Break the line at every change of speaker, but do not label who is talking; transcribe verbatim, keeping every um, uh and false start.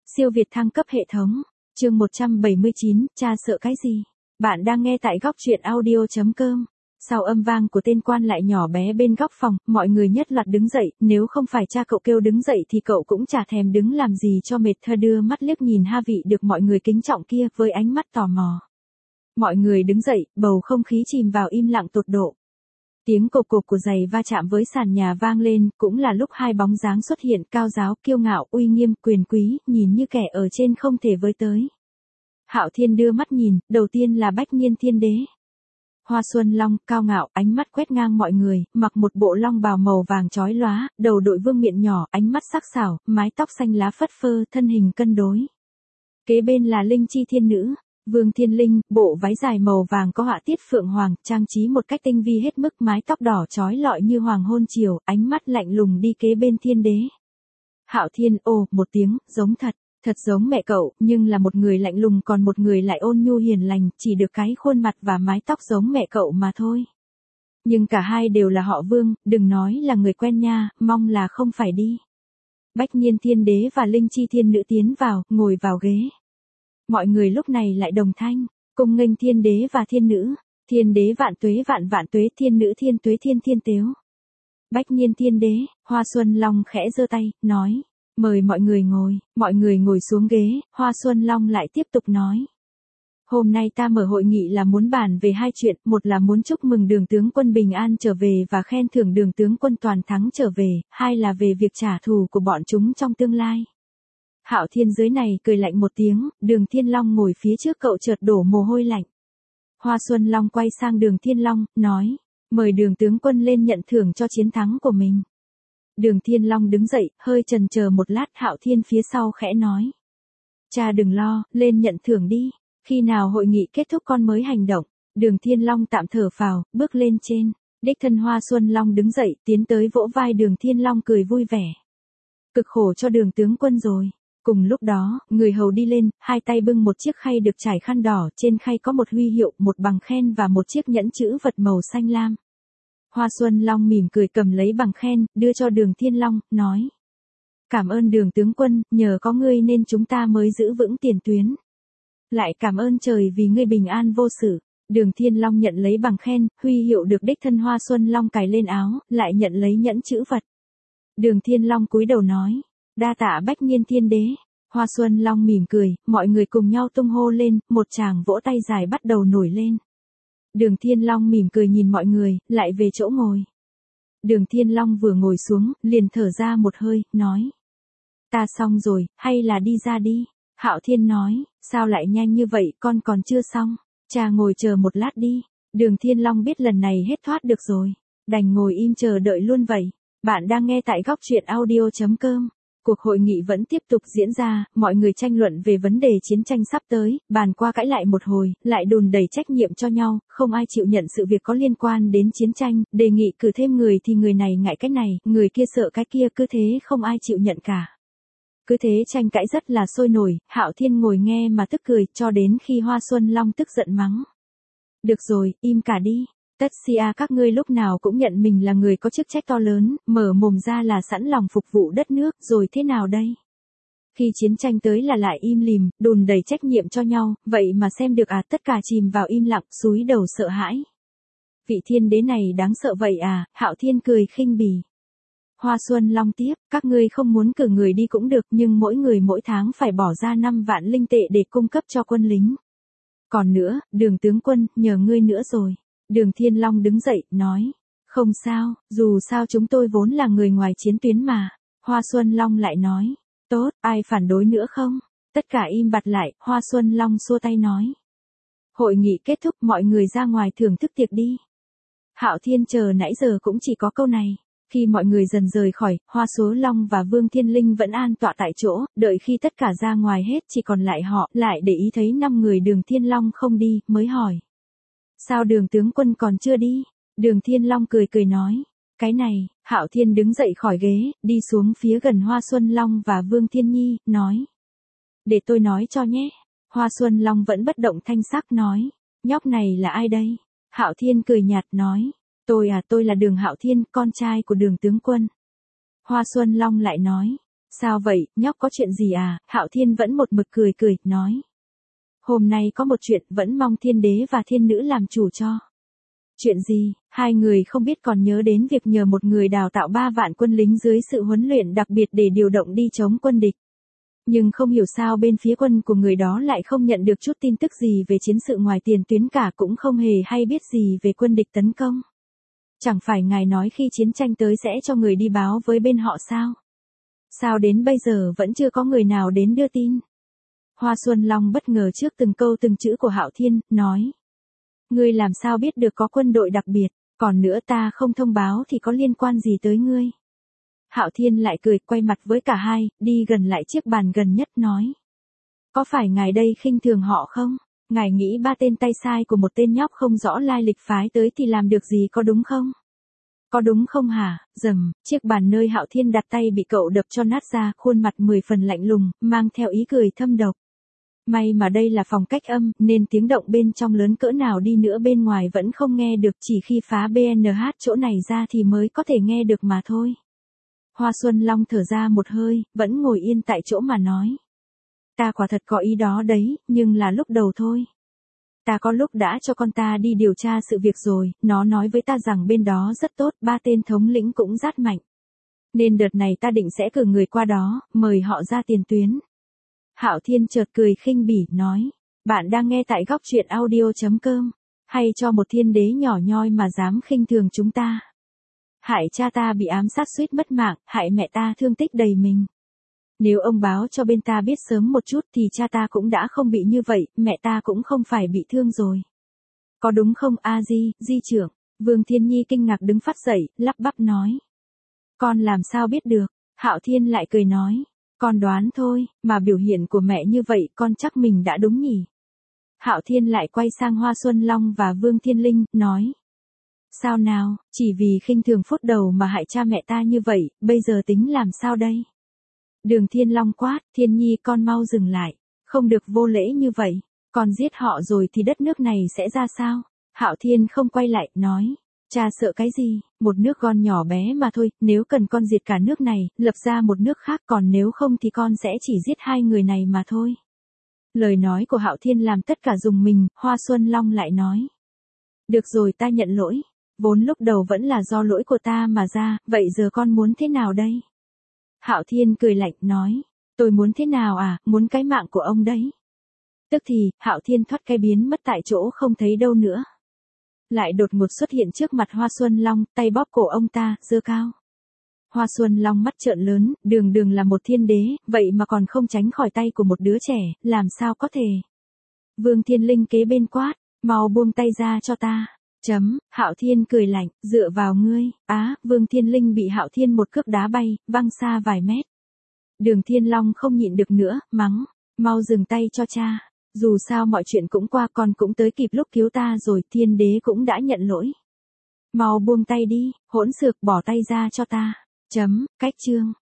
Siêu Việt thăng cấp hệ thống. Chương một trăm bảy mươi chín, cha sợ cái gì? Bạn đang nghe tại góc truyện audio chấm com. Sau âm vang của tên quan lại nhỏ bé bên góc phòng, mọi người nhất loạt đứng dậy, nếu không phải cha cậu kêu đứng dậy thì cậu cũng chả thèm đứng làm gì cho mệt. Thơ đưa mắt liếc nhìn Ha Vị được mọi người kính trọng kia với ánh mắt tò mò. Mọi người đứng dậy, bầu không khí chìm vào im lặng tột độ. Tiếng cộp cộp của giày va chạm với sàn nhà vang lên, cũng là lúc hai bóng dáng xuất hiện, cao giáo, kiêu ngạo, uy nghiêm, quyền quý, nhìn như kẻ ở trên không thể với tới. Hạo Thiên đưa mắt nhìn, đầu tiên là Bách Niên Thiên Đế. Hoa Xuân Long, cao ngạo, ánh mắt quét ngang mọi người, mặc một bộ long bào màu vàng chói lóa, đầu đội vương miện nhỏ, ánh mắt sắc sảo, mái tóc xanh lá phất phơ, thân hình cân đối. Kế bên là Linh Chi Thiên Nữ. Vương Thiên Linh, bộ váy dài màu vàng có họa tiết phượng hoàng, trang trí một cách tinh vi hết mức, mái tóc đỏ chói lọi như hoàng hôn chiều, ánh mắt lạnh lùng đi kế bên Thiên Đế. Hạo Thiên, ồ, một tiếng, giống thật, thật giống mẹ cậu, nhưng là một người lạnh lùng còn một người lại ôn nhu hiền lành, chỉ được cái khuôn mặt và mái tóc giống mẹ cậu mà thôi. Nhưng cả hai đều là họ Vương, đừng nói là người quen nha, mong là không phải đi. Bách Niên Thiên Đế và Linh Chi Thiên Nữ tiến vào, ngồi vào ghế. Mọi người lúc này lại đồng thanh, cùng nghênh Thiên Đế và Thiên Nữ. Thiên Đế vạn tuế vạn vạn tuế, Thiên Nữ thiên tuế thiên thiên tếu. Bách Niên Thiên Đế, Hoa Xuân Long khẽ giơ tay, nói, mời mọi người ngồi. Mọi người ngồi xuống ghế, Hoa Xuân Long lại tiếp tục nói. Hôm nay ta mở hội nghị là muốn bàn về hai chuyện, một là muốn chúc mừng Đường tướng quân bình an trở về và khen thưởng Đường tướng quân toàn thắng trở về, hai là về việc trả thù của bọn chúng trong tương lai. Hạo Thiên dưới này cười lạnh một tiếng, Đường Thiên Long ngồi phía trước cậu chợt đổ mồ hôi lạnh. Hoa Xuân Long quay sang Đường Thiên Long, nói, mời Đường tướng quân lên nhận thưởng cho chiến thắng của mình. Đường Thiên Long đứng dậy, hơi chần chờ một lát, Hạo Thiên phía sau khẽ nói. Cha đừng lo, lên nhận thưởng đi, khi nào hội nghị kết thúc con mới hành động. Đường Thiên Long tạm thở phào, bước lên trên. Đích thân Hoa Xuân Long đứng dậy, tiến tới vỗ vai Đường Thiên Long cười vui vẻ. Cực khổ cho Đường tướng quân rồi. Cùng lúc đó, người hầu đi lên, hai tay bưng một chiếc khay được trải khăn đỏ, trên khay có một huy hiệu, một bằng khen và một chiếc nhẫn chữ vật màu xanh lam. Hoa Xuân Long mỉm cười cầm lấy bằng khen, đưa cho Đường Thiên Long, nói. Cảm ơn Đường tướng quân, nhờ có ngươi nên chúng ta mới giữ vững tiền tuyến. Lại cảm ơn trời vì ngươi bình an vô sự. Đường Thiên Long nhận lấy bằng khen, huy hiệu được đích thân Hoa Xuân Long cài lên áo, lại nhận lấy nhẫn chữ vật. Đường Thiên Long cúi đầu nói. Đa tạ Bách Niên Thiên Đế. Hoa Xuân Long mỉm cười, mọi người cùng nhau tung hô lên, một tràng vỗ tay dài bắt đầu nổi lên. Đường Thiên Long mỉm cười nhìn mọi người, lại về chỗ ngồi. Đường Thiên Long vừa ngồi xuống, liền thở ra một hơi, nói. Ta xong rồi, hay là đi ra đi. Hạo Thiên nói, sao lại nhanh như vậy, con còn chưa xong. Cha ngồi chờ một lát đi. Đường Thiên Long biết lần này hết thoát được rồi. Đành ngồi im chờ đợi luôn vậy. Bạn đang nghe tại góc truyện audio chấm com. Cuộc hội nghị vẫn tiếp tục diễn ra, mọi người tranh luận về vấn đề chiến tranh sắp tới, bàn qua cãi lại một hồi, lại đùn đẩy trách nhiệm cho nhau, không ai chịu nhận sự việc có liên quan đến chiến tranh, đề nghị cử thêm người thì người này ngại cái này, người kia sợ cái kia, cứ thế không ai chịu nhận cả. Cứ thế tranh cãi rất là sôi nổi, Hạo Thiên ngồi nghe mà tức cười, cho đến khi Hoa Xuân Long tức giận mắng. Được rồi, im cả đi. Tất xia các ngươi lúc nào cũng nhận mình là người có chức trách to lớn, mở mồm ra là sẵn lòng phục vụ đất nước, rồi thế nào đây? Khi chiến tranh tới là lại im lìm, đùn đẩy trách nhiệm cho nhau, vậy mà xem được à, tất cả chìm vào im lặng, cúi đầu sợ hãi. Vị Thiên Đế này đáng sợ vậy à, Hạo Thiên cười khinh bỉ. Hoa Xuân Long tiếp, các ngươi không muốn cử người đi cũng được, nhưng mỗi người mỗi tháng phải bỏ ra năm vạn linh tệ để cung cấp cho quân lính. Còn nữa, Đường tướng quân, nhờ ngươi nữa rồi. Đường Thiên Long đứng dậy, nói. Không sao, dù sao chúng tôi vốn là người ngoài chiến tuyến mà. Hoa Xuân Long lại nói. Tốt, ai phản đối nữa không? Tất cả im bặt lại, Hoa Xuân Long xua tay nói. Hội nghị kết thúc, mọi người ra ngoài thưởng thức tiệc đi. Hạo Thiên chờ nãy giờ cũng chỉ có câu này. Khi mọi người dần rời khỏi, Hoa Số Long và Vương Thiên Linh vẫn an tọa tại chỗ, đợi khi tất cả ra ngoài hết chỉ còn lại họ, lại để ý thấy năm người Đường Thiên Long không đi, mới hỏi. Sao Đường tướng quân còn chưa đi? Đường Thiên Long cười cười nói. Cái này, Hạo Thiên đứng dậy khỏi ghế, đi xuống phía gần Hoa Xuân Long và Vương Thiên Nhi, nói. Để tôi nói cho nhé. Hoa Xuân Long vẫn bất động thanh sắc nói. Nhóc này là ai đây? Hạo Thiên cười nhạt nói. Tôi à, tôi là Đường Hạo Thiên, con trai của Đường tướng quân. Hoa Xuân Long lại nói. Sao vậy, nhóc có chuyện gì à? Hạo Thiên vẫn một mực cười cười, nói. Hôm nay có một chuyện vẫn mong thiên đế và thiên nữ làm chủ cho. Chuyện gì? Hai người không biết còn nhớ đến việc nhờ một người đào tạo ba vạn quân lính dưới sự huấn luyện đặc biệt để điều động đi chống quân địch. Nhưng không hiểu sao bên phía quân của người đó lại không nhận được chút tin tức gì về chiến sự ngoài tiền tuyến cả, cũng không hề hay biết gì về quân địch tấn công. Chẳng phải ngài nói khi chiến tranh tới sẽ cho người đi báo với bên họ sao? Sao đến bây giờ vẫn chưa có người nào đến đưa tin? Hoa Xuân Long bất ngờ trước từng câu từng chữ của Hạo Thiên, nói. Ngươi làm sao biết được có quân đội đặc biệt, còn nữa ta không thông báo thì có liên quan gì tới ngươi? Hạo Thiên lại cười, quay mặt với cả hai, đi gần lại chiếc bàn gần nhất, nói. Có phải ngài đây khinh thường họ không? Ngài nghĩ ba tên tay sai của một tên nhóc không rõ lai lịch phái tới thì làm được gì, có đúng không? Có đúng không hả? Rầm, chiếc bàn nơi Hạo Thiên đặt tay bị cậu đập cho nát ra, khuôn mặt mười phần lạnh lùng, mang theo ý cười thâm độc. May mà đây là phòng cách âm, nên tiếng động bên trong lớn cỡ nào đi nữa bên ngoài vẫn không nghe được, chỉ khi phá bê en hát chỗ này ra thì mới có thể nghe được mà thôi. Hoa Xuân Long thở ra một hơi, vẫn ngồi yên tại chỗ mà nói. Ta quả thật có ý đó đấy, nhưng là lúc đầu thôi. Ta có lúc đã cho con ta đi điều tra sự việc rồi, nó nói với ta rằng bên đó rất tốt, ba tên thống lĩnh cũng rất mạnh. Nên đợt này ta định sẽ cử người qua đó, mời họ ra tiền tuyến. Hạo Thiên chợt cười khinh bỉ, nói. Bạn đang nghe tại góc truyện audio chấm com. Hay cho một thiên đế nhỏ nhoi mà dám khinh thường chúng ta. Hại cha ta bị ám sát suýt mất mạng, hại mẹ ta thương tích đầy mình. Nếu ông báo cho bên ta biết sớm một chút thì cha ta cũng đã không bị như vậy, mẹ ta cũng không phải bị thương rồi. Có đúng không A Di, Di trưởng? Vương Thiên Nhi kinh ngạc đứng phát dậy, lắp bắp nói. Con làm sao biết được? Hạo Thiên lại cười nói. Con đoán thôi, mà biểu hiện của mẹ như vậy con chắc mình đã đúng nhỉ? Hạo Thiên lại quay sang Hoa Xuân Long và Vương Thiên Linh, nói. Sao nào, chỉ vì khinh thường phút đầu mà hại cha mẹ ta như vậy, bây giờ tính làm sao đây? Đường Thiên Long quát, Thiên Nhi con mau dừng lại, không được vô lễ như vậy, con giết họ rồi thì đất nước này sẽ ra sao? Hạo Thiên không quay lại, nói. Cha sợ cái gì, một nước con nhỏ bé mà thôi, nếu cần con diệt cả nước này, lập ra một nước khác, còn nếu không thì con sẽ chỉ giết hai người này mà thôi. Lời nói của Hạo Thiên làm tất cả rùng mình, Hoa Xuân Long lại nói. Được rồi, ta nhận lỗi, vốn lúc đầu vẫn là do lỗi của ta mà ra, vậy giờ con muốn thế nào đây? Hạo Thiên cười lạnh, nói. Tôi muốn thế nào à, muốn cái mạng của ông đấy. Tức thì, Hạo Thiên thoát cái biến mất tại chỗ không thấy đâu nữa. Lại đột ngột xuất hiện trước mặt Hoa Xuân Long, tay bóp cổ ông ta, giơ cao. Hoa Xuân Long mắt trợn lớn, đường đường là một thiên đế, vậy mà còn không tránh khỏi tay của một đứa trẻ, làm sao có thể. Vương Thiên Linh kế bên quát, mau buông tay ra cho ta. Chấm, Hạo Thiên cười lạnh, dựa vào ngươi. Á, Vương Thiên Linh bị Hạo Thiên một cước đá bay, văng xa vài mét. Đường Thiên Long không nhịn được nữa, mắng, mau dừng tay cho cha. Dù sao mọi chuyện cũng qua, con cũng tới kịp lúc cứu ta rồi, thiên đế cũng đã nhận lỗi. Mau buông tay đi, hỗn xược, bỏ tay ra cho ta. Chấm, cách chương.